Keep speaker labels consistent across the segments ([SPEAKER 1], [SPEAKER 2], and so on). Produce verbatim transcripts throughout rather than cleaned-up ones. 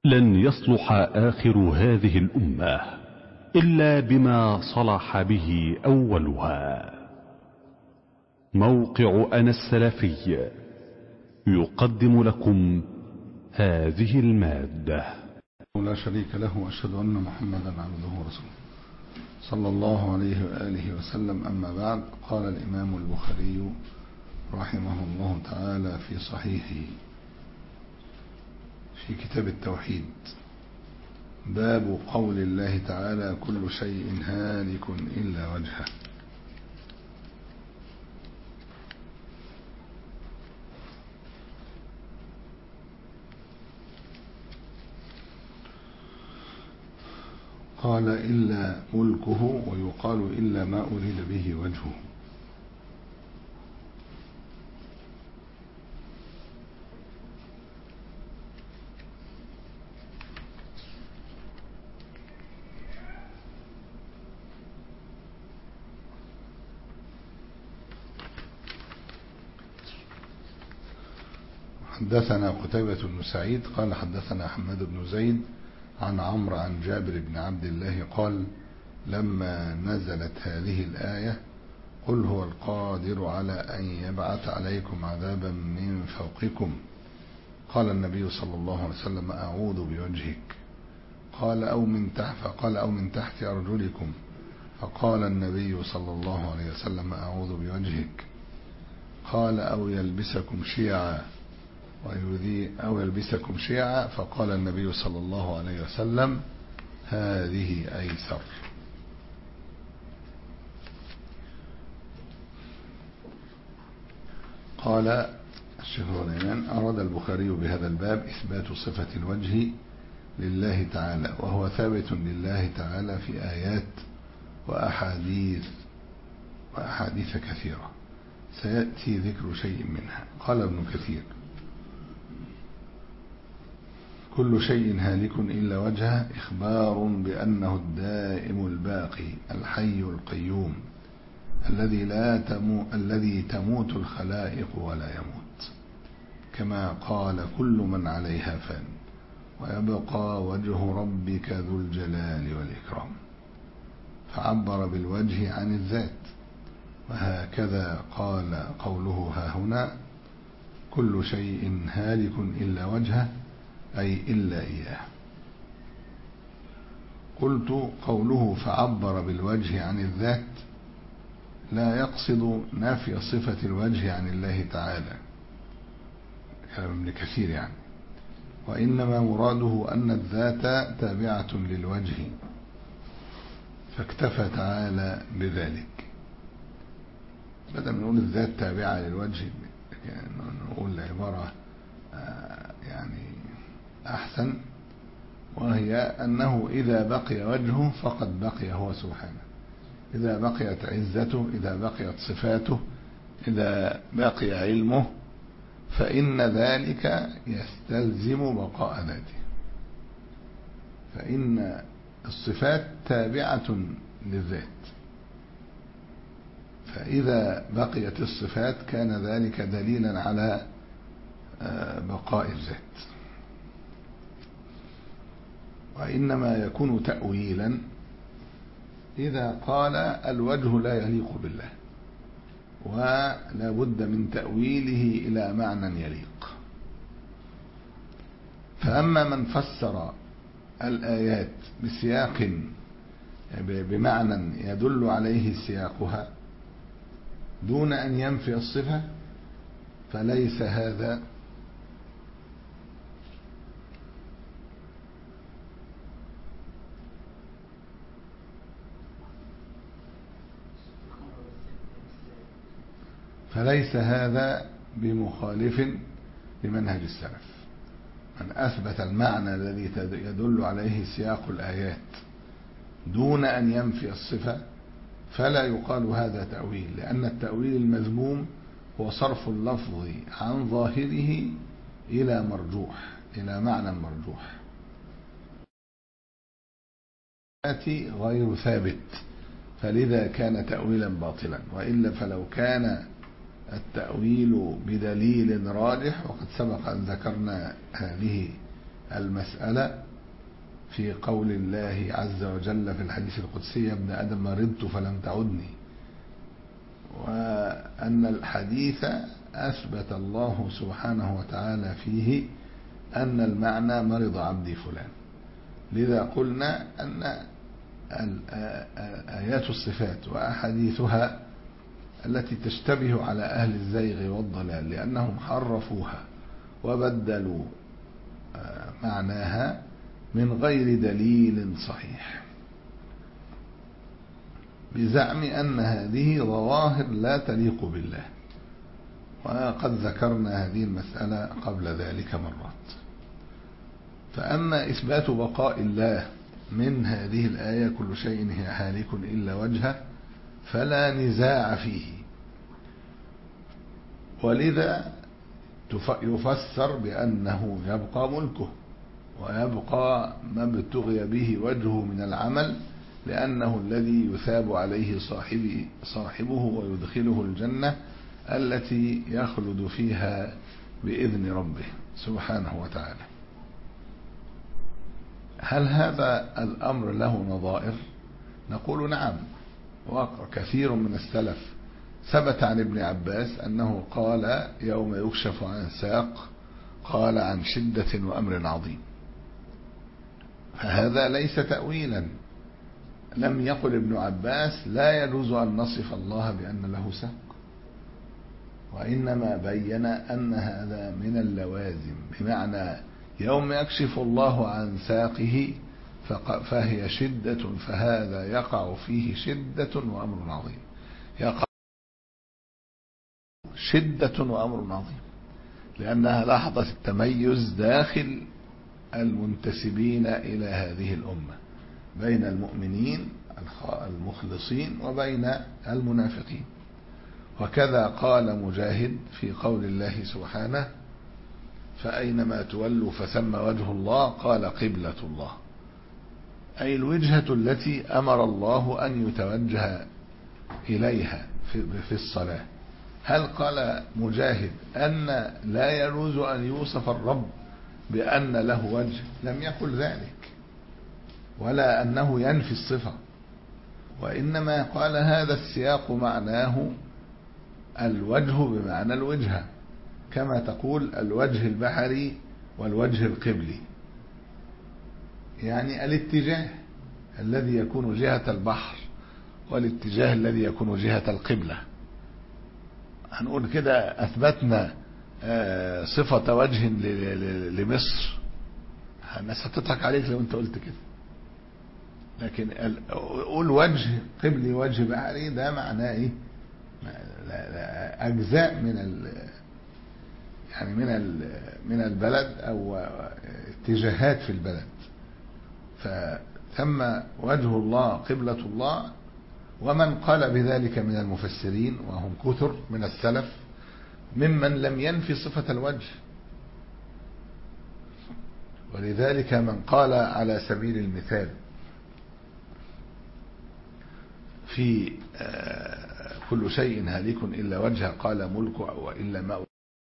[SPEAKER 1] لن يصلح آخر هذه الأمة إلا بما صلح به أولها. موقع أنا السلفي يقدم لكم هذه المادة.
[SPEAKER 2] لا شريك له، وأشهد أن محمدا عبده ورسوله صلى الله عليه وآله وسلم. أما بعد، قال الإمام البخاري رحمه الله تعالى في صحيحه في كتاب التوحيد: باب قول الله تعالى: كل شيء هالك إلا وجهه. قال: إلا ملكه، ويقال إلا ما أريد به وجهه. حدثنا قتيبة بن سعيد قال حدثنا حماد بن زيد عن عمرو عن جابر بن عبد الله قال: لما نزلت هذه الآية: قل هو القادر على أن يبعث عليكم عذابا من فوقكم، قال النبي صلى الله عليه وسلم: أعوذ بوجهك. قال: أو من تحت فقال: أو من تحت أرجلكم، فقال النبي صلى الله عليه وسلم: أعوذ بوجهك. قال: أو يلبسكم شيعا أو يلبسكم شيعا، فقال النبي صلى الله عليه وسلم: هذه أيسر. قال الشيخ الغنيمان: أراد البخاري بهذا الباب إثبات صفة الوجه لله تعالى، وهو ثابت لله تعالى في آيات وأحاديث وأحاديث كثيرة سيأتي ذكر شيء منها. قال ابن كثير: كل شيء هالك إلا وجهه إخبار بأنه الدائم الباقي الحي القيوم الذي لا تمو الذي تموت الخلائق ولا يموت، كما قال: كل من عليها فان ويبقى وجه ربك ذو الجلال والإكرام، فعبر بالوجه عن الذات. وهكذا قال قوله ها هنا: كل شيء هالك إلا وجهه، أي إلا إياه. قلت: قوله فعبر بالوجه عن الذات لا يقصد نفي صفة الوجه عن الله تعالى، كلام ابن كثير يعني، وإنما مراده أن الذات تابعة للوجه، فاكتفى تعالى بذلك. بدل من نقول الذات تابعة للوجه يعني نقول عبارة يعني أحسن، وهي أنه إذا بقي وجهه فقد بقي هو سبحانه، إذا بقيت عزته، إذا بقيت صفاته، إذا بقي علمه، فإن ذلك يستلزم بقاء ذاته، فإن الصفات تابعة للذات، فإذا بقيت الصفات كان ذلك دليلا على بقاء الذات. وإنما يكون تأويلا إذا قال الوجه لا يليق بالله، ولا بد من تأويله إلى معنى يليق. فأما من فسر الآيات بسياق بمعنى يدل عليه سياقها دون أن ينفي الصفة، فليس هذا فليس هذا بمخالف لمنهج السلف. من أثبت المعنى الذي يدل عليه سياق الآيات دون أن ينفي الصفة فلا يقال هذا تأويل، لأن التأويل المذموم هو صرف اللفظ عن ظاهره إلى مرجوح، إلى معنى مرجوح غير ثابت، فلذا كان تأويلا باطلا. وإلا فلو كان التأويل بدليل راجح، وقد سبق أن ذكرنا هذه المسألة في قول الله عز وجل في الحديث القدسي: يا ابن آدم مرضت فلم تعدني، وأن الحديث أثبت الله سبحانه وتعالى فيه أن المعنى مرض عبدي فلان. لذا قلنا أن آيات الصفات وأحاديثها التي تشتبه على أهل الزيغ والضلال لأنهم حرفوها وبدلوا معناها من غير دليل صحيح، بزعم أن هذه ظواهر لا تليق بالله، وقد ذكرنا هذه المسألة قبل ذلك مرات. فأما إثبات بقاء الله من هذه الآية: كل شيء هي هالك إلا وجهه، فلا نزاع فيه، ولذا يفسر بأنه يبقى ملكه ويبقى ما ابتغي به وجهه من العمل، لأنه الذي يثاب عليه صاحبه, صاحبه ويدخله الجنة التي يخلد فيها بإذن ربه سبحانه وتعالى. هل هذا الأمر له نظائر؟ نقول نعم، وكثير من السلف ثبت عن ابن عباس أنه قال يوم يكشف عن ساق قال عن شدة وأمر عظيم، فهذا ليس تأويلا. لم يقل ابن عباس لا يجوز أن نصف الله بأن له ساق، وإنما بين أن هذا من اللوازم، بمعنى يوم يكشف الله عن ساقه فهي شدة، فهذا يقع فيه شدة وأمر عظيم، يقع شدة وأمر عظيم، لأنها لحظة التميز داخل المنتسبين إلى هذه الأمة بين المؤمنين المخلصين وبين المنافقين. وكذا قال مجاهد في قول الله سبحانه: فأينما تولوا فثم وجه الله، قال قبلة الله، أي الوجهة التي أمر الله أن يتوجه إليها في الصلاة. هل قال مجاهد أن لا يجوز أن يوصف الرب بأن له وجه؟ لم يقل ذلك، ولا أنه ينفي الصفة، وإنما قال هذا السياق معناه الوجه بمعنى الوجهة، كما تقول الوجه البحري والوجه القبلي، يعني الاتجاه الذي يكون جهة البحر والاتجاه الذي يكون جهة القبلة. هنقول كده أثبتنا صفة وجه لمصر، الناس هتضحك عليك لو انت قلت كده، لكن قول وجه قبلي وجه بحري، ده معناه ايه؟ أجزاء من ال يعني من ال من البلد أو اتجاهات في البلد. فثم وجه الله قبلة الله، ومن قال بذلك من المفسرين وهم كثر من السلف ممن لم ينفي صفة الوجه. ولذلك من قال على سبيل المثال في كل شيء هالك إلا وجهه قال ملك وإلا ما،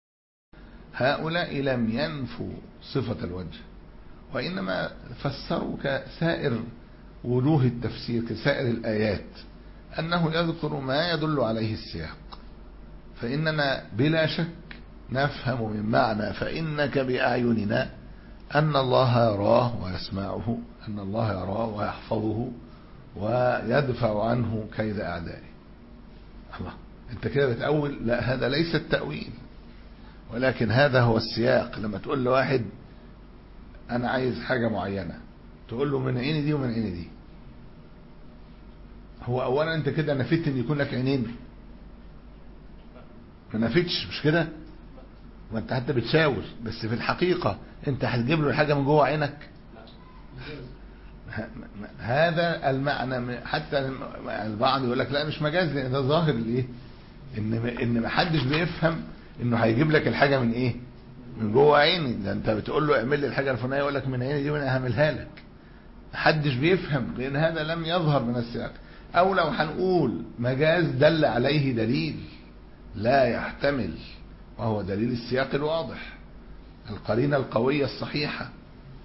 [SPEAKER 2] هؤلاء لم ينفوا صفة الوجه، وإنما فسروا كسائر وجوه التفسير كسائر الآيات، أنه يذكر ما يدل عليه السياق. فإننا بلا شك نفهم من معنى فإنك بأعيننا أن الله يراه ويسمعه، أن الله يراه ويحفظه ويدفع عنه كيد أعدائه. الله، أنت كده بتأول؟ لا، هذا ليس التأويل، ولكن هذا هو السياق. لما تقول لواحد أنا عايز حاجة معينة، تقول له من عيني دي ومن عيني دي، هو أولا أنت كده نفيت أن يكون لك عينين؟ ما نفيتش، مش كده؟ ما أنت حتى بتشاور، بس في الحقيقة أنت هتجيب له الحاجة من جوه عينك؟ هذا المعنى. حتى البعض يقول لك لا مش مجاز، لأن ده ظاهر الايه، ان ان ما حدش بيفهم انه هيجيب لك الحاجه من ايه، من جوه عيني. ده انت بتقول له اعمل لي الحاجه الفلانيه يقول لك من عيني دي وانا هعملها لك. ما حدش بيفهم، لان هذا لم يظهر من السياق. او لو هنقول مجاز دل عليه دليل لا يحتمل، وهو دليل السياق الواضح، القرينه القويه الصحيحه.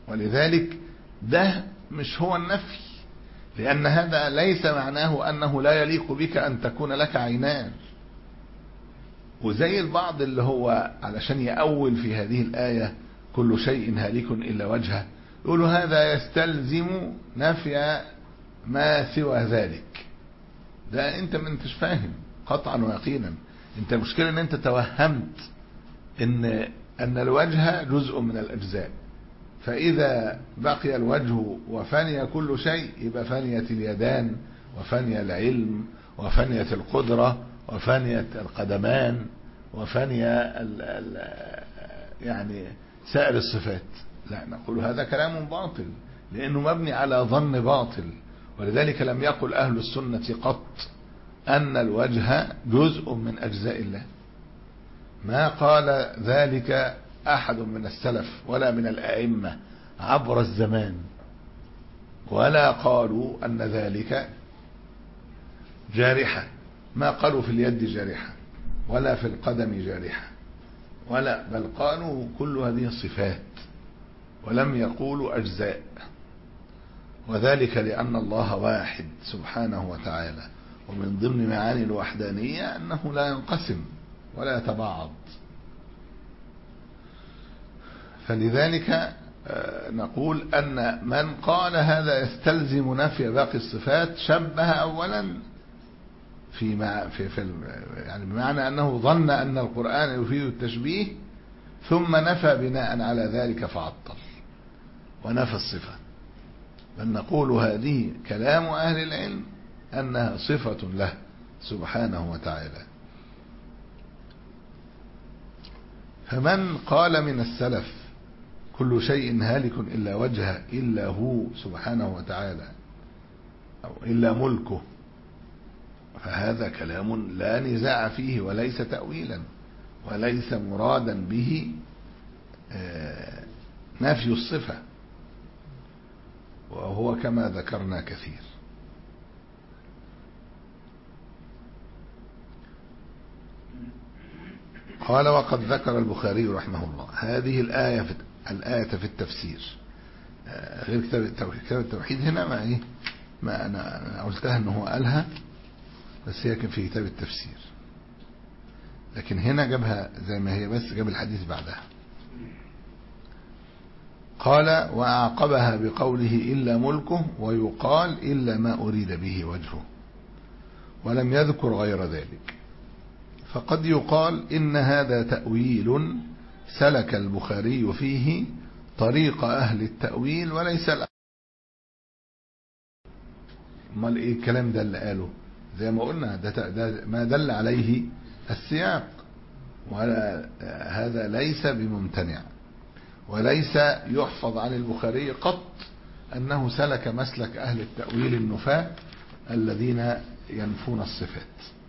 [SPEAKER 2] ولذلك ده مش هو النفي، لأن هذا ليس معناه أنه لا يليق بك أن تكون لك عينان. وزي البعض اللي هو علشان يأول في هذه الآية كل شيء هالك إلا وجهه، يقولوا هذا يستلزم نفي ما سوى ذلك. ده انت ما انتش فاهم قطعا ويقينا. انت المشكلة ان انت توهمت ان ان الوجه جزء من الاجزاء، فاذا بقي الوجه وفني كل شيء يبقى فنيت اليدان وفني العلم وفنيت القدرة وفنيت القدمان وفني ال ال يعني سائر الصفات. لا، نقول هذا كلام باطل لانه مبني على ظن باطل. ولذلك لم يقل اهل السنة قط ان الوجه جزء من اجزاء الله. ما قال ذلك احد من السلف ولا من الائمة عبر الزمان، ولا قالوا ان ذلك جارحة. ما قالوا في اليد جارحة ولا في القدم جارحة، ولا بل قالوا كل هذه الصفات، ولم يقولوا أجزاء. وذلك لأن الله واحد سبحانه وتعالى، ومن ضمن معاني الوحدانية أنه لا ينقسم ولا يتبعض. فلذلك نقول أن من قال هذا يستلزم نفي باقي الصفات شبه أولا في مع في, في يعني بمعنى أنه ظن أن القرآن يفيد التشبيه، ثم نفى بناء على ذلك فعطل ونفى الصفة. بل نقول هذه كلام أهل العلم أنها صفة له سبحانه وتعالى. فمن قال من السلف كل شيء هالك إلا وجهه إلا هو سبحانه وتعالى أو إلا ملكه، فهذا كلام لا نزاع فيه وليس تأويلا، وليس مرادا به نفي الصفة، وهو كما ذكرنا كثير. قال وقد ذكر البخاري رحمه الله هذه الآية في الآية في التفسير، غير كتاب التوحيد هنا ما ايه ما انا قلتها انه هو قالها، بس هي كان في كتاب التفسير، لكن هنا جابها زي ما هي بس جاب الحديث بعدها. قال وأعقبها بقوله إلا ملكه، ويقال إلا ما أريد به وجهه، ولم يذكر غير ذلك. فقد يقال إن هذا تأويل سلك البخاري فيه طريق أهل التأويل وليس الأ... امال ايه الكلام ده اللي قاله؟ زي ما قلنا ده, ده ما دل عليه السياق، ولا هذا ليس بممتنع، وليس يحفظ عن البخاري قط أنه سلك مسلك أهل التأويل النفاة الذين ينفون الصفات.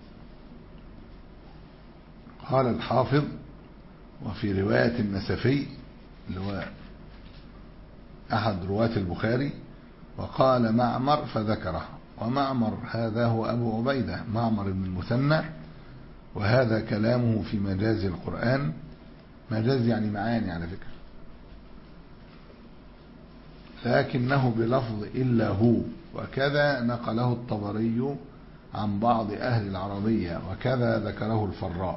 [SPEAKER 2] قال الحافظ وفي رواية النسفي اللي هو أحد رواة البخاري، وقال معمر فذكره، ومعمر هذا هو أبو عبيدة معمر بن المثنى، وهذا كلامه في مجاز القرآن. مجاز يعني معاني على فكرة، لكنه بلفظ إلا هو، وكذا نقله الطبري عن بعض أهل العربية، وكذا ذكره الفراء.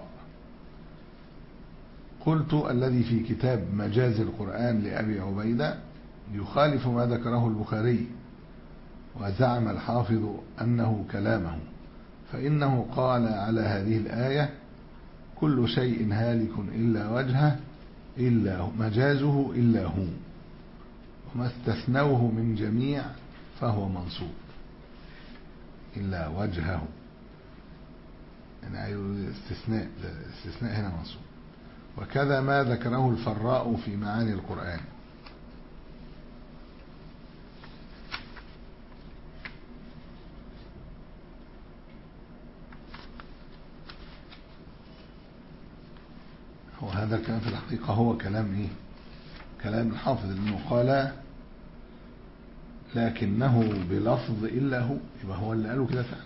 [SPEAKER 2] قلت الذي في كتاب مجاز القرآن لأبي عبيدة يخالف ما ذكره البخاري، وزعم الحافظ أنه كلامه، فإنه قال على هذه الآية كل شيء هالك إلا وجهه إلا هو، مجازه إلا هو، وما استثنوه من جميع فهو منصوب إلا وجهه، يعني استثناء الاستثناء هنا منصوب. وكذا ما ذكره الفراء في معاني القرآن. وهذا الكلام في الحقيقة هو كلام ايه كلام الحافظ، لأنه قال لكنه بلفظ إلا هو، يبقى هو اللي قاله كده فعلا.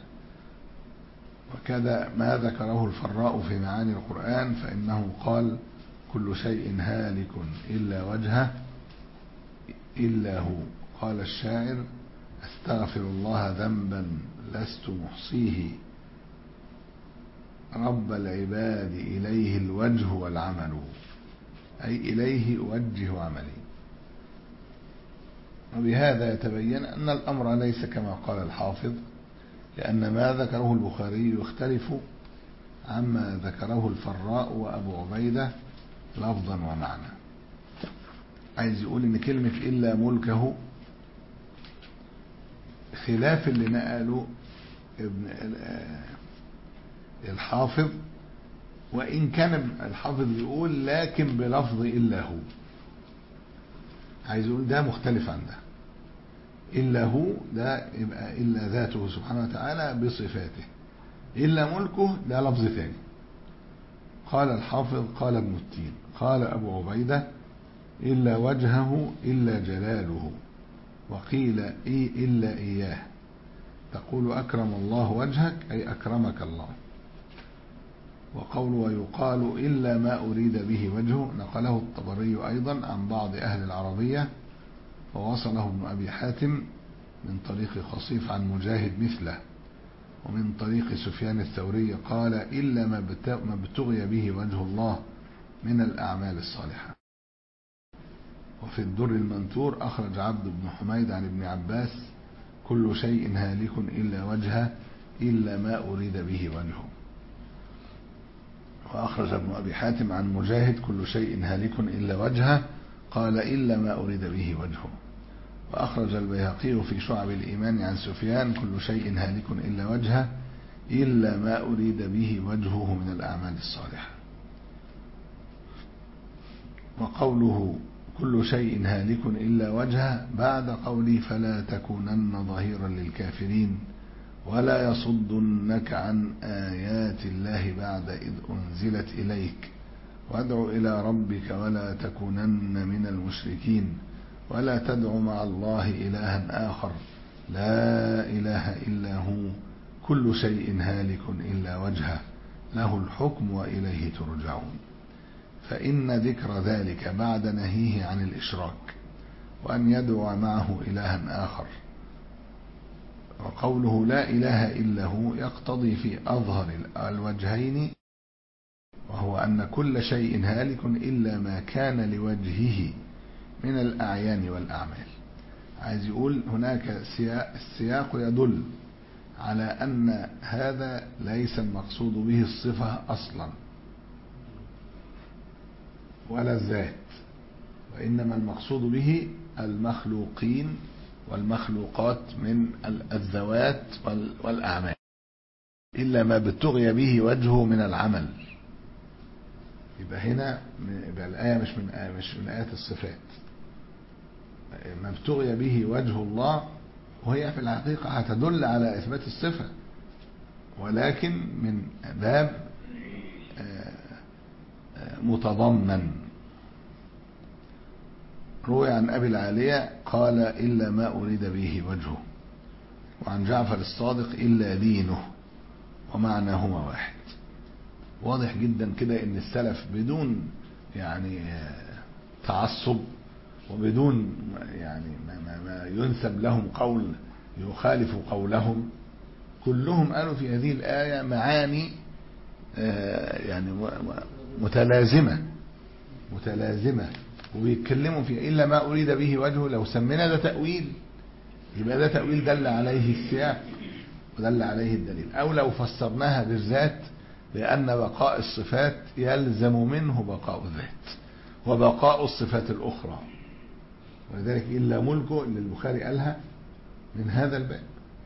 [SPEAKER 2] وكذا ما ذكره الفراء في معاني القرآن، فإنه قال كل شيء هالك إلا وجهه إلا هو. قال الشاعر: أستغفر الله ذنبا لست محصيه، رب العباد إليه الوجه والعمل، أي إليه أوجه عملي. وبهذا يتبين أن الأمر ليس كما قال الحافظ، لأن ما ذكره البخاري يختلف عما ذكره الفراء وأبو عبيدة لفظا ومعنى. عايز يقول إن كلمة إلا ملكه خلاف اللي نقله ابن الحافظ، وإن كان الحافظ يقول لكن بلفظ إلا هو. عايز يقول ده مختلف عن ده. إلا هو ده يبقى إلا ذاته سبحانه وتعالى بصفاته، إلا ملكه ده لفظ ثاني. قال الحافظ: قال ابن التين قال أبو عبيدة: إلا وجهه إلا جلاله، وقيل إيه إلا إياه، تقول أكرم الله وجهك أي أكرمك الله. وقول ويقال إلا ما أريد به وجهه نقله الطبري أيضا عن بعض أهل العربية، ووصله ابن أبي حاتم من طريق خصيف عن مجاهد مثله، ومن طريق سفيان الثوري قال: إلا ما ابتغي به وجه الله من الأعمال الصالحة. وفي الدر المنثور أخرج عبد بن حميد عن ابن عباس: كل شيء هالك إلا وجهه إلا ما أريد به وجهه. وأخرج ابن أبي حاتم عن مجاهد: كل شيء هالك إلا وجهه، قال: إلا ما أريد به وجهه. وأخرج البيهقي في شعب الإيمان عن سفيان: كل شيء هالك إلا وجهه إلا ما أريد به وجهه من الأعمال الصالحة. وقوله كل شيء هالك إلا وجهه بعد قولي فلا تكونن ظهيرا للكافرين ولا يصدنك عن آيات الله بعد إذ أنزلت إليك وادع إلى ربك ولا تكونن من المشركين ولا تدع مع الله إلها آخر لا إله إلا هو كل شيء هالك إلا وجهه له الحكم وإليه ترجعون. فإن ذكر ذلك بعد نهيه عن الإشراك وأن يدعو معه إلها آخر. وقوله لا إله إلا هو يقتضي في أظهر الوجهين، وهو أن كل شيء هالك إلا ما كان لوجهه من الأعيان والأعمال. عايز يقول هناك سياق، السياق يدل على أن هذا ليس المقصود به الصفة أصلا ولا الذات، وإنما المقصود به المخلوقين والمخلوقات من الذوات والأعمال، إلا ما ابتغي به وجهه من العمل. يبقى هنا يبقى الآية مش من آية مش من آيات الصفات، ما ابتغي به وجه الله، وهي في الحقيقة هتدل على إثبات الصفة، ولكن من باب متضمن. روي عن أبي العالية قال إلا ما أريد به وجهه، وعن جعفر الصادق إلا دينه، ومعناهما واحد. واضح جدا كده ان السلف بدون يعني تعصب وبدون يعني ما, ما ينسب لهم قول يخالف قولهم، كلهم قالوا في هذه الآية معاني يعني متلازمة متلازمة وبيتكلموا في إلا ما أريد به وجهه. لو سمينا ده تأويل يبقى ده تأويل دل عليه السياق ودل عليه الدليل، أو لو فسرناها بالذات لأن بقاء الصفات يلزم منه بقاء الذات وبقاء الصفات الأخرى، ولذلك إلا ملكه اللي البخاري قالها من هذا الباب.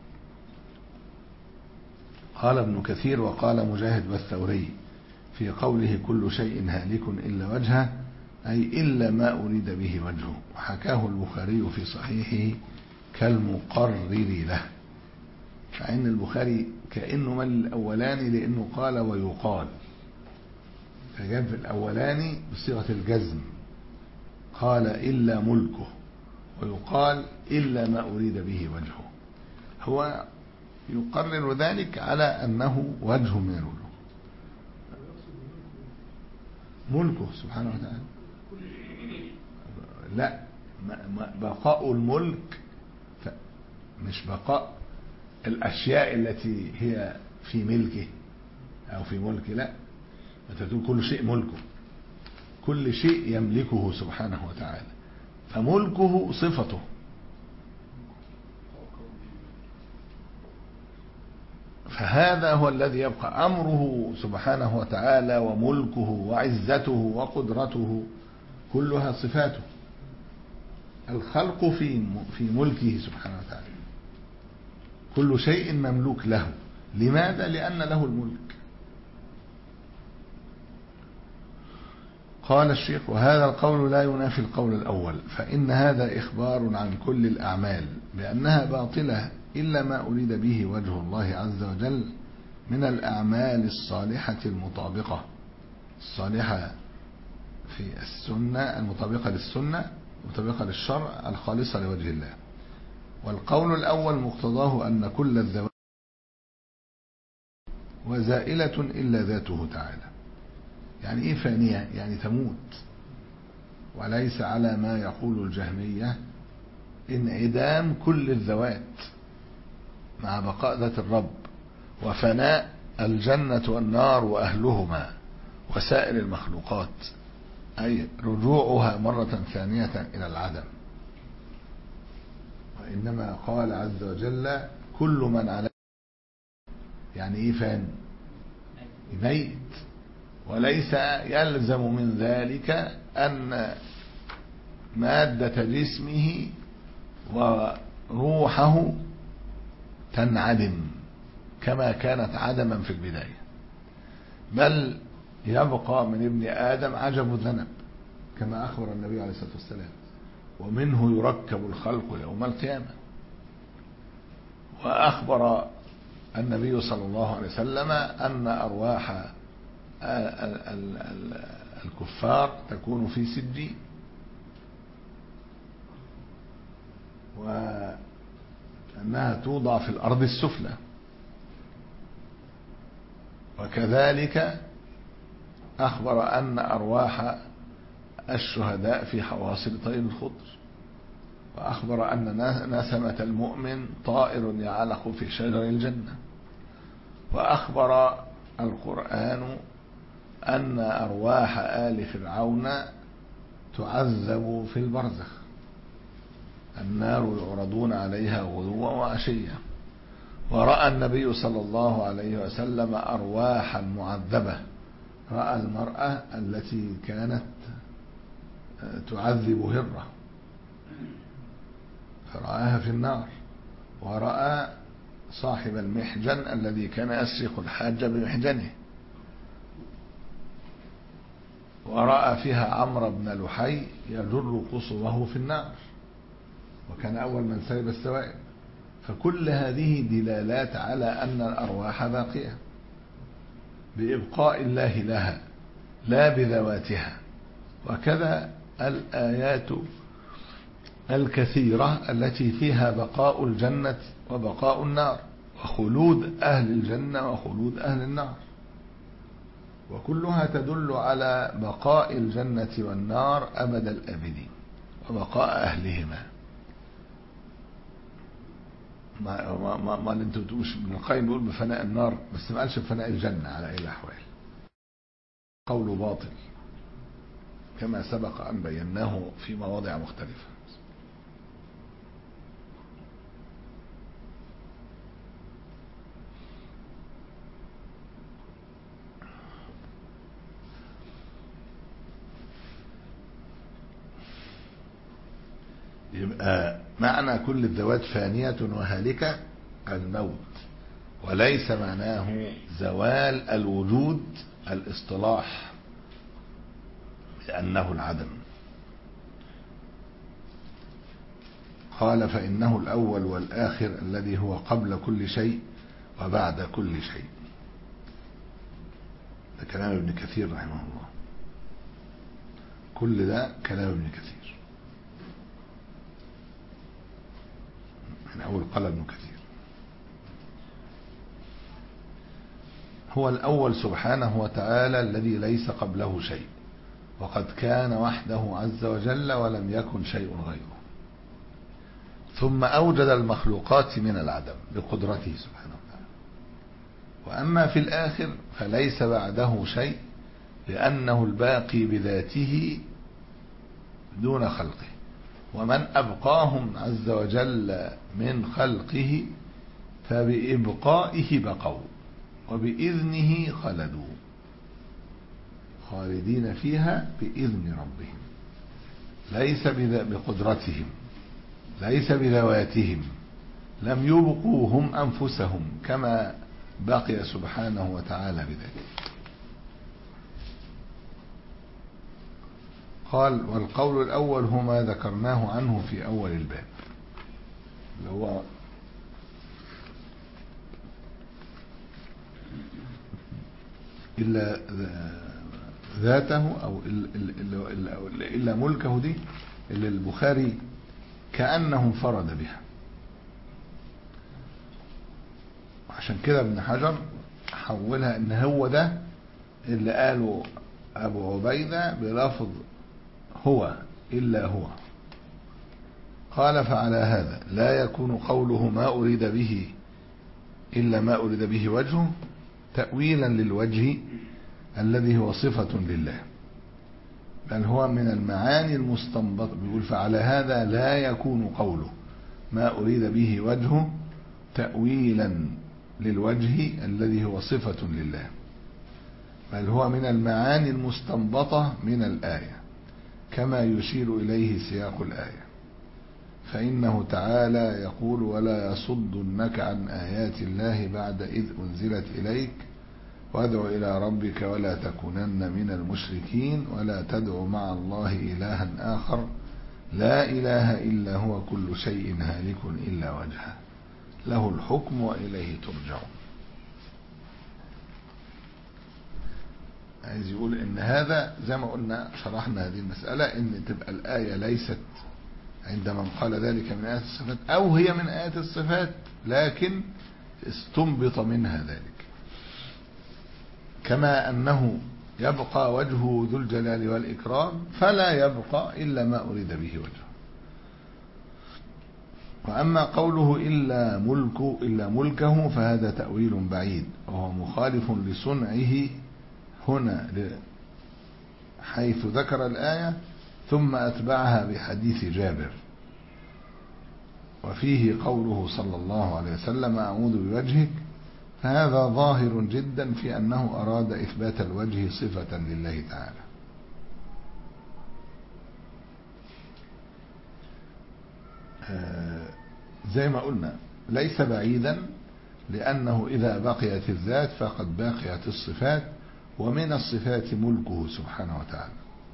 [SPEAKER 2] قال ابن كثير وقال مجاهد والثوري في قوله كل شيء هالك إلا وجهه أي إلا ما أريد به وجهه، وحكاه البخاري في صحيحه كالمقرر له، فإن البخاري كأنه من الأولاني لأنه قال ويقال، فجاب في الأولاني بصيغة الجزم قال إلا ملكه، ويقال إلا ما أريد به وجهه. هو يقرر ذلك على أنه وجه من الوجوه، ملكه سبحانه وتعالى. لا بقاء الملك مش بقاء الأشياء التي هي في ملكه أو في ملكه، لا، أنت تقول كل شيء ملكه، كل شيء يملكه سبحانه وتعالى، فملكه صفته. فهذا هو الذي يبقى، أمره سبحانه وتعالى وملكه وعزته وقدرته كلها صفاته. الخلق في في ملكه سبحانه وتعالى، كل شيء مملوك له. لماذا؟ لأن له الملك. قال الشيخ: وهذا القول لا ينافي القول الأول، فإن هذا إخبار عن كل الأعمال بأنها باطلة إلا ما أريد به وجه الله عز وجل من الأعمال الصالحة المطابقة الصالحة في السنة، المطابقة للسنة، المطابقة للشرع، الخالصة لوجه الله. والقول الأول مقتضاه أن كل الذوات وزائلة إلا ذاته تعالى. يعني إيه فانية؟ يعني تموت، وليس على ما يقول الجهمية انعدام كل الذوات مع بقاء ذات الرب، وفناء الجنة والنار وأهلهما وسائر المخلوقات، أي رجوعها مرة ثانية إلى العدم. وإنما قال عز وجل: كل من عليه. يعني إيه فان؟ ميت، وليس يلزم من ذلك أن مادة جسمه وروحه تنعدم كما كانت عدما في البداية، بل يبقى من ابن آدم عجب الذنب كما أخبر النبي عليه الصلاة والسلام: ومنه يركب الخلق يوم القيامة. وأخبر النبي صلى الله عليه وسلم أن أرواح الكفار تكون في سجين، وأنها توضع في الأرض السفلى. وكذلك أخبر أن أرواح الشهداء في حواصل طير الخضر. وأخبر أن نسمة المؤمن طائر يعلق في شجر الجنة. وأخبر القرآن أن أرواح آل فرعون تعذب في البرزخ، النار يعرضون عليها غدوا وعشيا. ورأى النبي صلى الله عليه وسلم أرواحا معذبة، رأى المرأة التي كانت تعذب هرة فرآها في النار، ورأى صاحب المحجن الذي كان يسرق الحاج بمحجنه، ورأى فيها عمرو بن لحي يجر قصبه في النار، وكان أول من سلب السوائب. فكل هذه دلالات على أن الأرواح باقية بإبقاء الله لها لا بذواتها. وكذا الآيات الكثيرة التي فيها بقاء الجنة وبقاء النار، وخلود أهل الجنة وخلود أهل النار، وكلها تدل على بقاء الجنة والنار أبد الآبدين وبقاء أهلهما. ما ما ما, ما اللي انتوا بتقولوش، ابن القيم بيقول بفناء النار، بس ما قالش بفناء الجنة على أي الأحوال. قول باطل كما سبق أن بيناه في مواضع مختلفة. يبقى معنى كل الذوات فانية وهالكة الموت، وليس معناه زوال الوجود الاصطلاح لأنه العدم. قال: فإنه الأول والآخر الذي هو قبل كل شيء وبعد كل شيء. ده كلام ابن كثير رحمه الله، كل ده كلام ابن كثير. من أول قال ابن كثير: هو الأول سبحانه وتعالى الذي ليس قبله شيء، وقد كان وحده عز وجل ولم يكن شيء غيره. ثم أوجد المخلوقات من العدم بقدرته سبحانه وتعالى. وأما في الآخر فليس بعده شيء، لأنه الباقي بذاته دون خلقه. ومن أبقاهم عز وجل من خلقه فبإبقائه بقوا وبإذنه خلدوا خالدين فيها بإذن ربهم، ليس بقدرتهم، ليس بذواتهم، لم يبقوا هم أنفسهم كما بقي سبحانه وتعالى بذاته. قال: والقول الأول هو ما ذكرناه عنه في أول الباب، اللي هو إلا ذاته أو إلا ملكه، دي اللي البخاري كأنه انفرد بها. عشان كده ابن حجر حولها ان هو ده اللي قاله ابو عبيدة بلفظ هو إلا هو. قال: فعلى هذا لا يكون قوله ما أريد به إلا ما أريد به وجهه تأويلا للوجه الذي هو صفة لله، بل هو من المعاني المستنبطة. بيقول: فعلى هذا لا يكون قوله ما أريد به وجهه تأويلا للوجه الذي هو صفة لله، بل هو من المعاني المستنبطة من الآية، كما يشير إليه سياق الآية. فإنه تعالى يقول: ولا يصدنك عن آيات الله بعد إذ أنزلت إليك وادع إلى ربك ولا تكونن من المشركين ولا تدع مع الله إلها آخر لا إله إلا هو كل شيء هالك إلا وجهه له الحكم وإليه ترجعون. عايز يقول إن هذا زي ما قلنا شرحنا هذه المسألة، إن تبقى الآية ليست عند من قال ذلك من آيات الصفات، أو هي من آيات الصفات لكن استنبط منها ذلك، كما أنه يبقى وجهه ذو الجلال والإكرام فلا يبقى إلا ما أريد به وجهه. وأما قوله إلا ملك إلا ملكه فهذا تأويل بعيد، وهو مخالف لصنعه هنا، حيث ذكر الآية ثم أتبعها بحديث جابر، وفيه قوله صلى الله عليه وسلم: أعوذ بوجهك، فهذا ظاهر جدا في أنه أراد إثبات الوجه صفة لله تعالى. زي ما قلنا ليس بعيدا، لأنه إذا بقيت الذات فقد باقيت الصفات، ومن الصفات ملكه سبحانه وتعالى.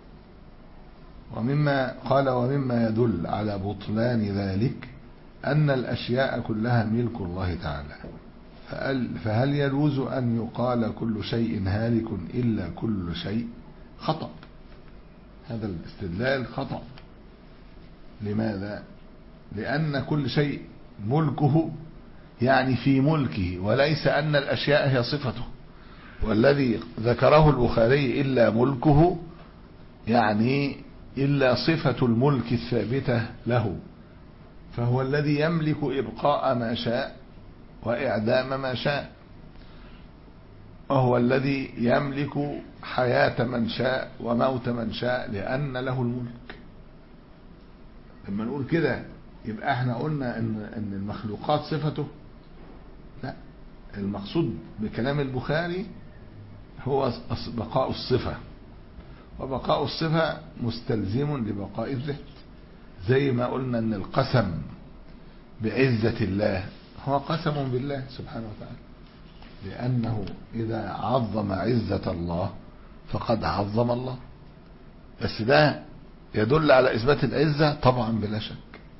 [SPEAKER 2] ومما قال ومما يدل على بطلان ذلك أن الأشياء كلها ملك الله تعالى، فهل يجوز أن يقال كل شيء هالك إلا كل شيء؟ خطأ، هذا الاستدلال خطأ. لماذا؟ لأن كل شيء ملكه يعني في ملكه، وليس أن الأشياء هي صفته. والذي ذكره البخاري إلا ملكه يعني إلا صفة الملك الثابتة له، فهو الذي يملك إبقاء ما شاء وإعدام ما شاء، وهو الذي يملك حياة من شاء وموت من شاء، لأن له الملك. لما نقول كده يبقى احنا قلنا ان ان المخلوقات صفته؟ لا، المقصود بكلام البخاري هو بقاء الصفة، وبقاء الصفة مستلزم لبقاء الذات. زي ما قلنا ان القسم بعزة الله هو قسم بالله سبحانه وتعالى، لأنه إذا عظم عزة الله فقد عظم الله. بس ده يدل على إثبات العزة طبعا بلا شك.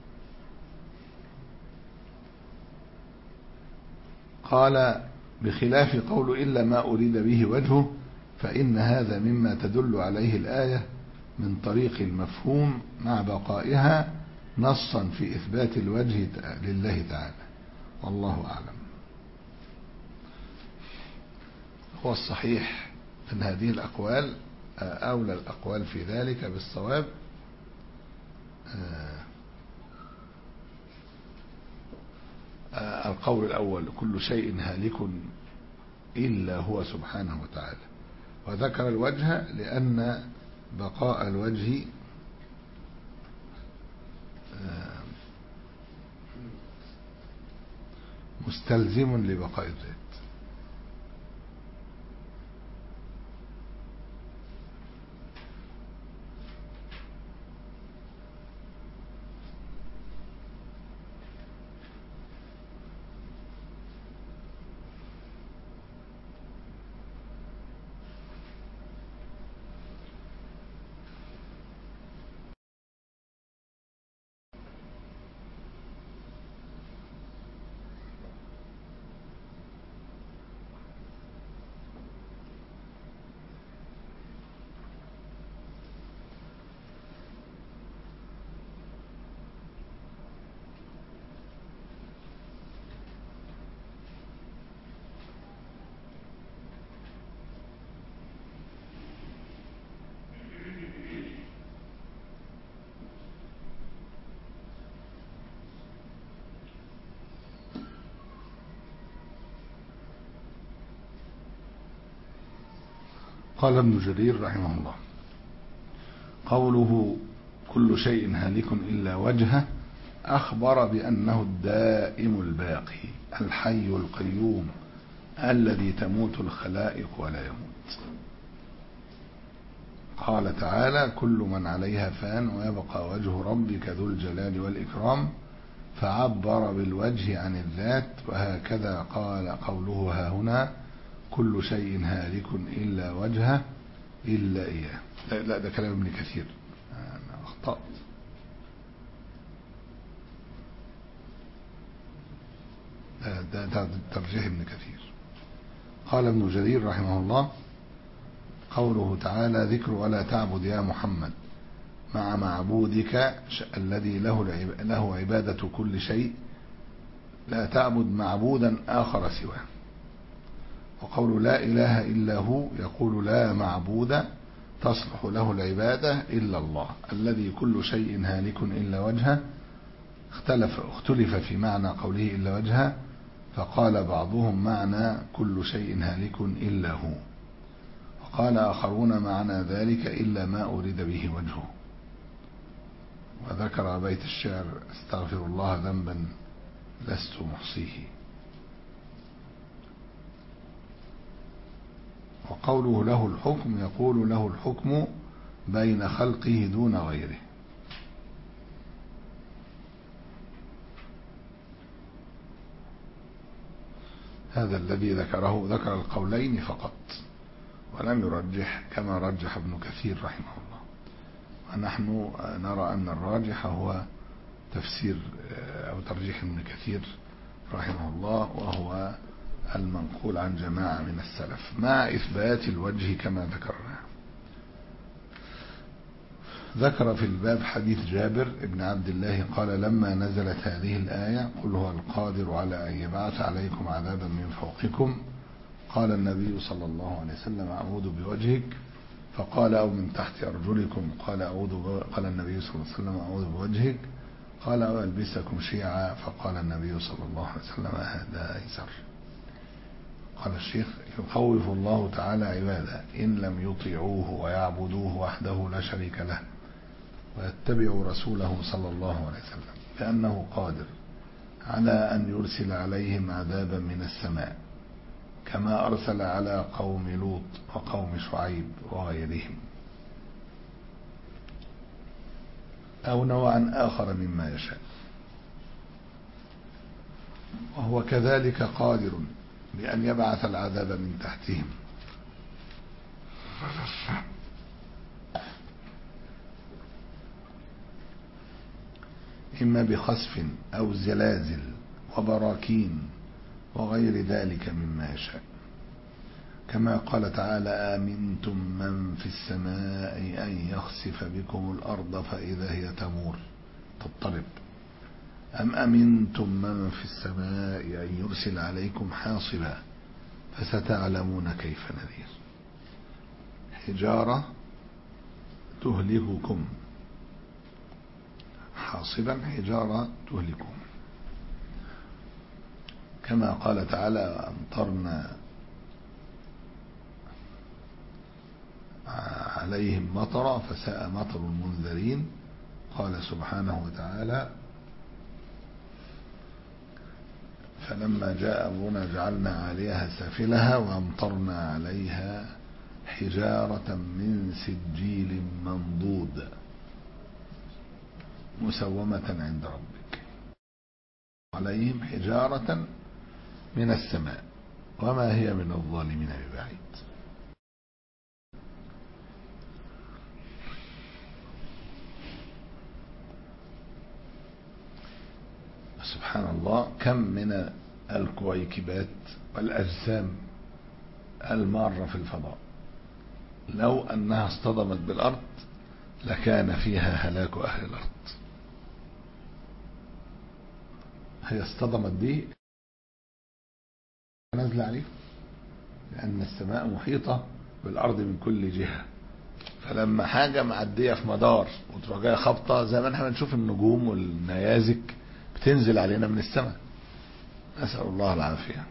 [SPEAKER 2] قال: بخلاف قول إلا ما أريد به وجهه، فإن هذا مما تدل عليه الآية من طريق المفهوم مع بقائها نصا في إثبات الوجه لله تعالى، والله أعلم. هو الصحيح أن هذه الأقوال أولى الأقوال في ذلك بالصواب، القول الأول كل شيء هالك إلا هو سبحانه وتعالى، وذكر الوجه لأن بقاء الوجه مستلزم لبقاء الذات. قال ابن جرير رحمه الله: قوله كل شيء هالك إلا وجهه أخبر بأنه الدائم الباقي الحي القيوم الذي تموت الخلائق ولا يموت. قال تعالى: كل من عليها فان ويبقى وجه ربك ذو الجلال والإكرام، فعبر بالوجه عن الذات. وهكذا قال قوله ها هنا كل شيء هالك إلا وجهه إلا إياه. لا, لا ده كلام ابن كثير، أنا أخطأت. ده, ده ترجيح ابن كثير. قال ابن جرير رحمه الله: قوله تعالى ذكر ولا تعبد يا محمد مع معبودك الذي له له عبادة كل شيء، لا تعبد معبودا آخر سواه. وقول لا إله إلا هو يقول لا معبود تصلح له العبادة إلا الله الذي كل شيء هالك إلا وجهه. اختلف اختلف في معنى قوله إلا وجهه، فقال بعضهم معنى كل شيء هالك إلا هو، وقال آخرون معنى ذلك إلا ما أريد به وجهه. وذكر بيت الشعر: استغفر الله ذنبا لست محصيه. وقوله له الحكم يقول له الحكم بين خلقه دون غيره. هذا الذي ذكره ذكر القولين فقط، ولم يرجح كما رجح ابن كثير رحمه الله. ونحن نرى أن الراجح هو تفسير أو ترجيح ابن كثير رحمه الله، وهو المنقول عن جماعة من السلف مع إثبات الوجه كما ذكرنا. ذكر في الباب حديث جابر بن عبد الله قال: لما نزلت هذه الآية قل هو القادر على أن يبعث عليكم عذابا من فوقكم، قال النبي صلى الله عليه وسلم: أعوذ بوجهك. فقال: أو من تحت أرجلكم؟ قال أعوذ قال النبي صلى الله عليه وسلم: أعوذ بوجهك. قال: أو ألبسكم شيعا؟ فقال النبي صلى الله عليه وسلم: هذا أيسر. قال الشيخ: يخوف الله تعالى عباده إن لم يطيعوه ويعبدوه وحده لا شريك له، ويتبعوا رسوله صلى الله عليه وسلم، لأنه قادر على أن يرسل عليهم عذابا من السماء كما أرسل على قوم لوط وقوم شعيب وغيرهم، أو نوعا آخر مما يشاء. وهو كذلك قادر بأن يبعث العذاب من تحتهم، إما بخسف أو زلازل وبراكين وغير ذلك مما يشاء، كما قال تعالى: آمنتم من في السماء أن يخسف بكم الأرض فإذا هي تمور تضطرب، أم أمنتم من في السماء أن يرسل عليكم حاصبا فستعلمون كيف نذير. حجارة تهلككم، حاصبا حجارة تهلككم. كما قال تعالى أمطرنا عليهم مطرا فساء مطر المنذرين. قال سبحانه وتعالى فلما جاء أمرنا جعلنا عليها سافلها وأمطرنا عليها حجارة من سجيل منضود مسومة عند ربك عليهم حجارة من السماء وما هي من الظالمين ببعيد. سبحان الله، كم من الكويكبات والأجسام المارة في الفضاء لو أنها اصطدمت بالأرض لكان فيها هلاك أهل الأرض. هي اصطدمت دي نزل عليه لأن السماء محيطة بالأرض من كل جهة، فلما حاجة معدية في مدار وتروح جاية خبطة زي ما احنا بنشوف النجوم والنيازك بتنزل علينا من السماء، نسأل الله العافية.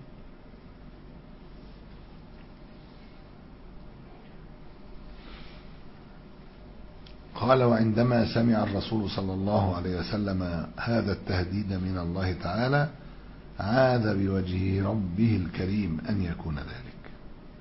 [SPEAKER 2] قال وعندما سمع الرسول صلى الله عليه وسلم هذا التهديد من الله تعالى عاد بوجه ربه الكريم أن يكون ذلك.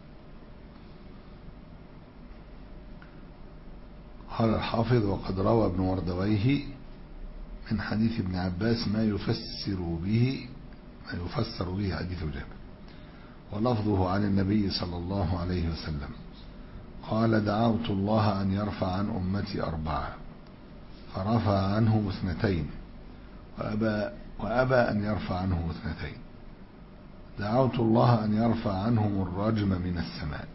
[SPEAKER 2] قال الحافظ وقد روى ابن وردويه من حديث ابن عباس ما يفسر به ما يفسر به حديث جابر، ولفظه عن النبي صلى الله عليه وسلم قال دعوت الله أن يرفع عن أمتي أربعة فرفع عنهم اثنتين وأبى, وأبى أن يرفع عنهم اثنتين. دعوت الله أن يرفع عنهم الرجم من السماء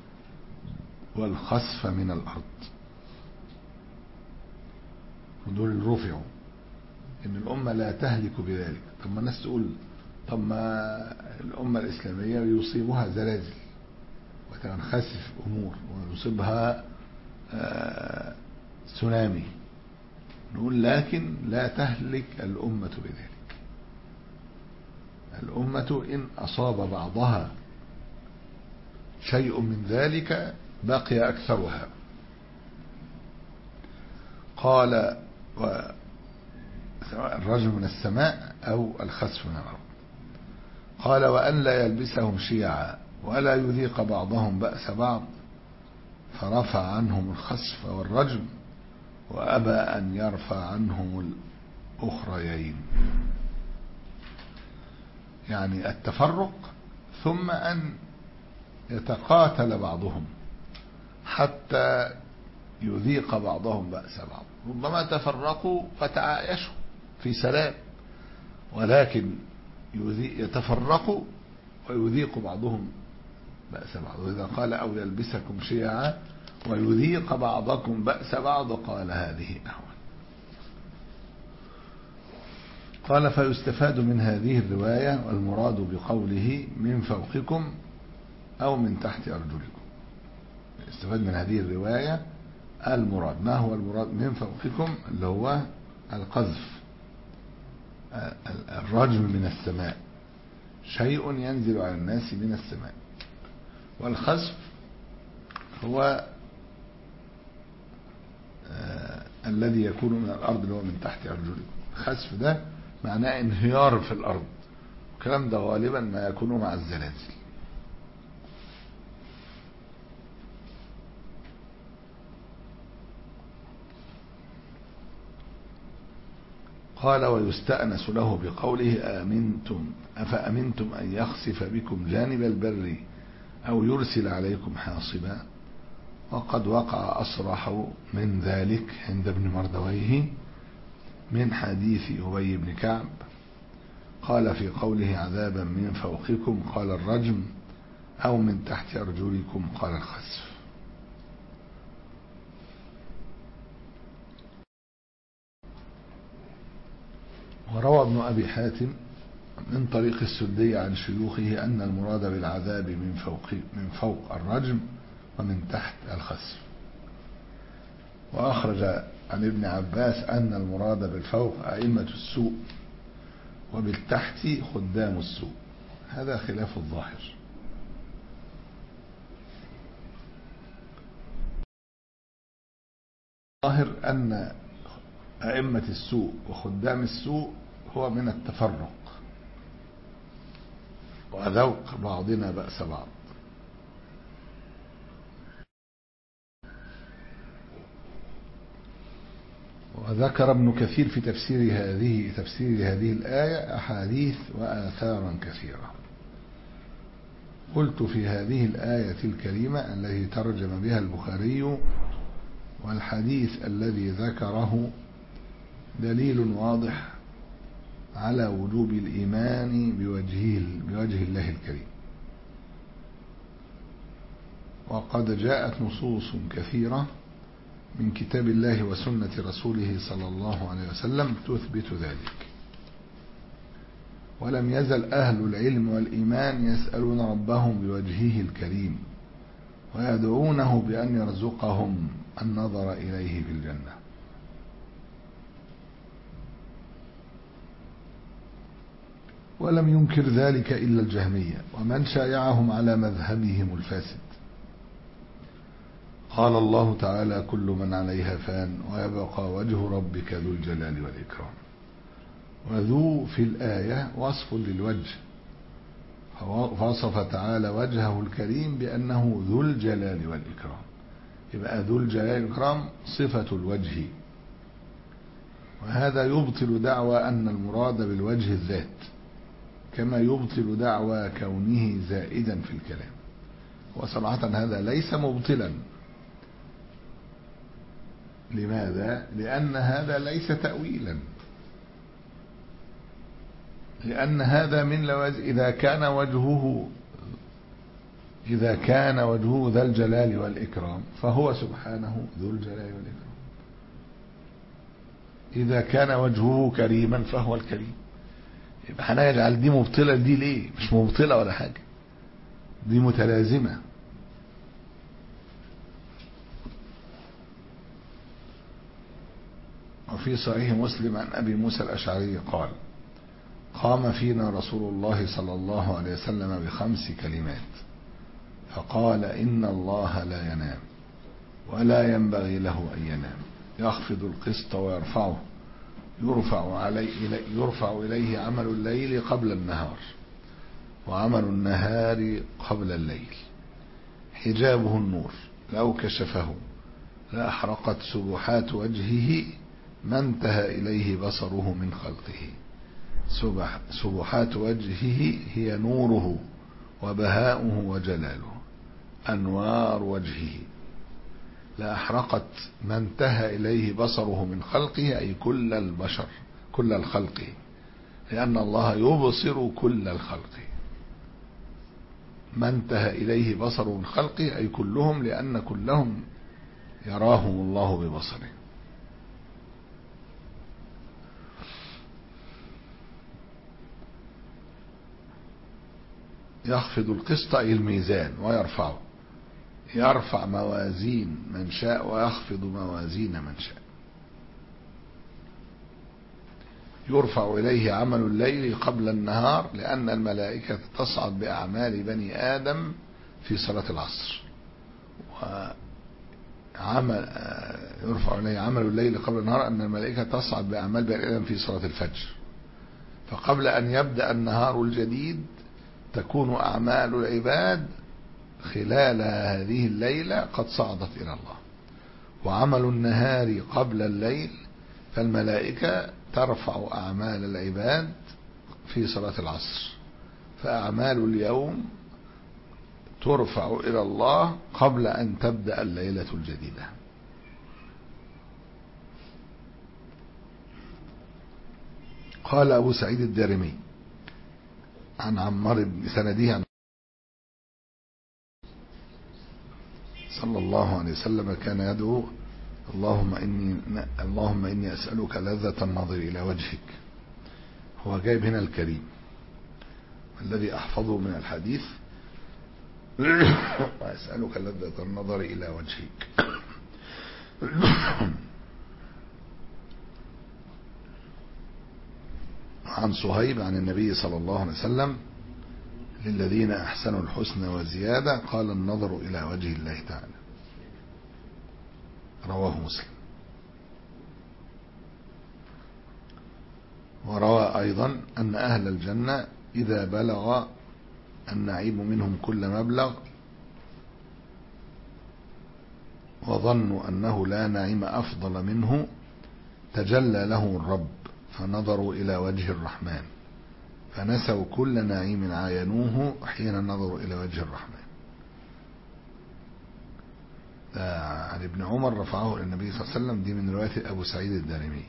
[SPEAKER 2] والخسف من الأرض، ودول اللي رفعوا إن الأمة لا تهلك بذلك. طب ما الناس تقول طب ما الأمة الإسلامية يصيبها زلازل وتنخسف أمور ويصيبها آه تسونامي، نقول لكن لا تهلك الأمة بذلك. الأمة إن أصاب بعضها شيء من ذلك بقي أكثرها. قال الرجم من السماء أو الخسف من الأرض. قال وأن لا يلبسهم شيعا ولا يذيق بعضهم بأس بعض فرفع عنهم الخسف والرجم وأبى أن يرفع عنهم الأخريين، يعني التفرق ثم أن يتقاتل بعضهم حتى يذيق بعضهم بأس بعض. ربما تفرقوا فتعايشوا في سلام، ولكن يتفرقوا ويذيق بعضهم بأس بعض. وإذا قال أو يلبسكم شيعا ويذيق بعضكم بأس بعض قال هذه أهون. قال فيستفاد من هذه الرواية والمراد بقوله من فوقكم أو من تحت أرجلكم. يستفاد من هذه الرواية المراد. ما هو المراد من فوقكم؟ اللي هو القذف، الرجم من السماء، شيء ينزل على الناس من السماء. والخسف هو آه الذي يكون من الأرض اللي هو من تحت أرجلكم. الخسف ده معناه انهيار في الأرض، الكلام ده غالبا ما يكون مع الزلازل. قال ويستأنس له بقوله آمنتم أفأمنتم أن يخسف بكم جانب البر أو يرسل عليكم حاصبا. وقد وقع أصرح من ذلك عند ابن مردويه من حديث أبي بن كعب قال في قوله عذابا من فوقكم قال الرجم أو من تحت أرجلكم قال الخسف. وروى ابن أبي حاتم من طريق السدي عن شيوخه أن المراد بالعذاب من فوق من فوق الرجم ومن تحت الخسف. وأخرج عن ابن عباس أن المراد بالفوق أئمة السوء وبالتحت خدام السوء. هذا خلاف الظاهر. الظاهر أن أئمة السوء وخدام السوء هو من التفرق وذوق بعضنا بأس بعض. وذكر ابن كثير في تفسير هذه تفسير هذه الآية أحاديث وآثارا كثيرة. قلت في هذه الآية الكريمة التي ترجم بها البخاري، والحديث الذي ذكره دليل واضح على وجوب الإيمان بوجهه بوجه الله الكريم. وقد جاءت نصوص كثيرة من كتاب الله وسنة رسوله صلى الله عليه وسلم تثبت ذلك. ولم يزل أهل العلم والإيمان يسألون ربهم بوجهه الكريم ويدعونه بأن يرزقهم النظر إليه في الجنة. ولم ينكر ذلك إلا الجهمية ومن شايعهم على مذهبهم الفاسد. قال الله تعالى: كل من عليها فان ويبقى وجه ربك ذو الجلال والإكرام. وذو في الآية وصف للوجه، فوصف تعالى وجهه الكريم بأنه ذو الجلال والإكرام. يبقى ذو الجلال والإكرام صفة الوجه، وهذا يبطل دعوى أن المراد بالوجه الذات، كما يبطل دعوى كونه زائدا في الكلام. وصراحة هذا ليس مبطلا. لماذا؟ لأن هذا ليس تأويلا، لأن هذا من لوازم. إذا كان وجهه إذا كان وجهه ذا الجلال والإكرام فهو سبحانه ذو الجلال والإكرام. إذا كان وجهه كريما فهو الكريم. يبقى هنجعل دي مبطلة دي ليه؟ مش مبطلة ولا حاجة، دي متلازمة. وفي صحيح مسلم عن أبي موسى الأشعري قال: قام فينا رسول الله صلى الله عليه وسلم بخمس كلمات فقال: إن الله لا ينام ولا ينبغي له أن ينام، يخفض القسط ويرفعه، يرفع, علي يرفع إليه عمل الليل قبل النهار وعمل النهار قبل الليل، حجابه النور، لو كشفه لأحرقت سبحات وجهه ما انتهى إليه بصره من خلقه. سبحات وجهه هي نوره وبهاؤه وجلاله، أنوار وجهه. لأحرقت ما انتهى إليه بصره من خلقه، أي كل البشر كل الخلق، لأن الله يبصر كل الخلق. ما انتهى إليه بصره من خلقه أي كلهم، لأن كلهم يراهم الله ببصره. يخفض القسط أي الميزان ويرفعه، يرفع موازين من شاء ويخفض موازين من شاء. يرفع إليه عمل الليل قبل النهار، لأن الملائكة تصعد بأعمال بني آدم في صلاة العصر، وعمل يرفع إليه عمل الليل قبل النهار أن الملائكة تصعد بأعمال بني آدم في صلاة الفجر. فقبل أن يبدأ النهار الجديد تكون أعمال العباد خلال هذه الليلة قد صعدت إلى الله. وعمل النهار قبل الليل فالملائكة ترفع أعمال العباد في صلاة العصر، فأعمال اليوم ترفع إلى الله قبل أن تبدأ الليلة الجديدة. قال أبو سعيد الدارمي عن عمار بن سنديه عن صلى الله عليه وسلم كان يدعو: اللهم إني, اللهم إني أسألك لذة النظر إلى وجهك. هو جايب هنا الكريم الذي أحفظه من الحديث: وأسألك لذة النظر إلى وجهك. عن صهيب عن النبي صلى الله عليه وسلم: للذين أحسنوا الحسنى وزيادة، قال: النظر إلى وجه الله تعالى. رواه مسلم. وروى أيضا أن أهل الجنة إذا بلغ النعيم منهم كل مبلغ وظنوا أنه لا نعيم أفضل منه، تجلى له الرب فنظروا إلى وجه الرحمن فنسوا كل نعيم عاينوه حين نظروا إلى وجه الرحمن. عن ابن عمر رفعه إلى النبي صلى الله عليه وسلم. دي من رواية أبو سعيد الدارمي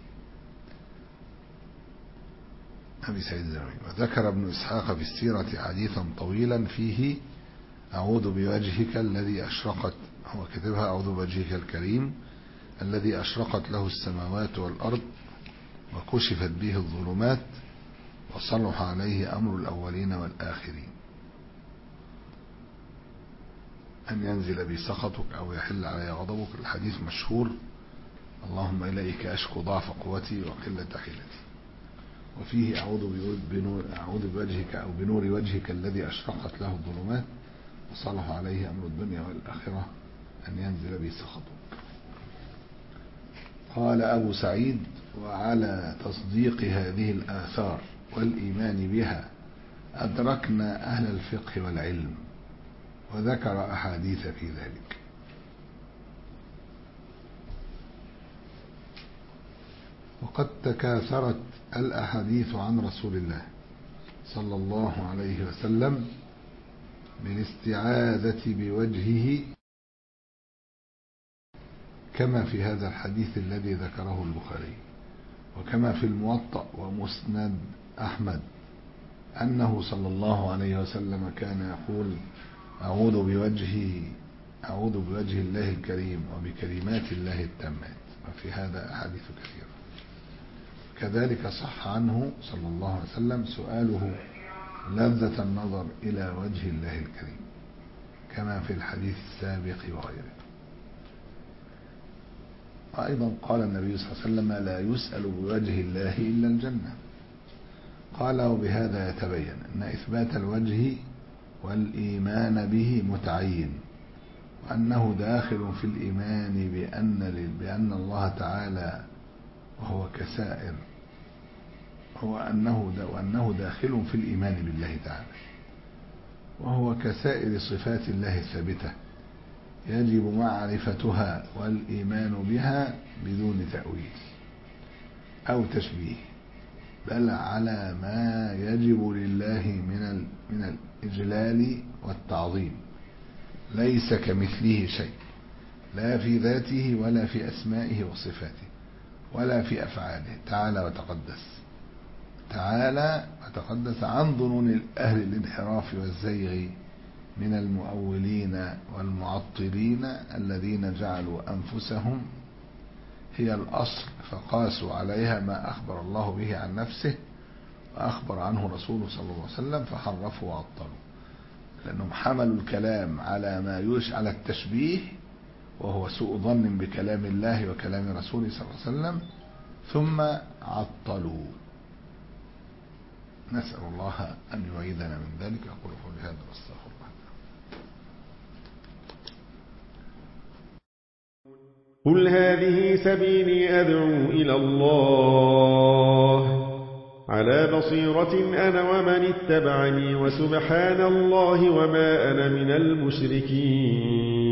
[SPEAKER 2] أبي سعيد الدارمي. وذكر ابن إسحاق في السيرة حديثا طويلا فيه: أعوذ بوجهك الذي أشرقت، هو كتبها: أعوذ بوجهك الكريم الذي أشرقت له السماوات والأرض وكشفت به الظلمات وصلح عليه أمر الأولين والآخرين، أن ينزل بي سخطك أو يحل علي غضبك. الحديث مشهور: اللهم إليك أشكو ضعف قوتي وقلة حيلتي. وفيه: أعوذ بنور أعوذ بوجهك أو بنور وجهك الذي أشرقت له الظلمات وصلح عليه أمر الدنيا والآخرة أن ينزل بي سخطك. قال أبو سعيد: وعلى تصديق هذه الآثار والإيمان بها أدركنا أهل الفقه والعلم، وذكر أحاديث في ذلك. وقد تكاثرت الأحاديث عن رسول الله صلى الله عليه وسلم بالاستعاذة بوجهه، كما في هذا الحديث الذي ذكره البخاري، وكما في الموطأ ومسند أحمد أنه صلى الله عليه وسلم كان يقول: أعوذ بوجهه أعوذ بوجه الله الكريم وبكلمات الله التامات. وفي هذا أحاديث كثيرة. كذلك صح عنه صلى الله عليه وسلم سؤاله لذة النظر إلى وجه الله الكريم، كما في الحديث السابق وغيره. وأيضا قال النبي صلى الله عليه وسلم: لا يسأل بوجه الله إلا الجنة. قال: وبهذا يتبين أن إثبات الوجه والإيمان به متعين، وأنه داخل في الإيمان بأن, بأن الله تعالى وهو كسائر هو أنه وأنه داخل في الإيمان بالله تعالى، وهو كسائر صفات الله الثابتة يجب معرفتها والإيمان بها بدون تأويل أو تشبيه، بل على ما يجب لله من من الإجلال والتعظيم. ليس كمثله شيء، لا في ذاته ولا في أسمائه وصفاته ولا في أفعاله، تعالى وتقدس تعالى وتقدس عن ظنون أهل الانحراف والزيغ من المؤولين والمعطلين الذين جعلوا أنفسهم هي الأصل فقاسوا عليها ما أخبر الله به عن نفسه وأخبر عنه رسوله صلى الله عليه وسلم فحرفوا وعطلوا، لأنهم حملوا الكلام على ما يوش على التشبيه، وهو سوء ظن بكلام الله وكلام رسوله صلى الله عليه وسلم، ثم عطلوا. نسأل الله أن يعيذنا من ذلك. أقول قولي هذا واستغفر الله.
[SPEAKER 3] قل هذه سبيلي أدعو إلى الله على بصيرة أنا ومن اتبعني، وسبحان الله وما أنا من المشركين.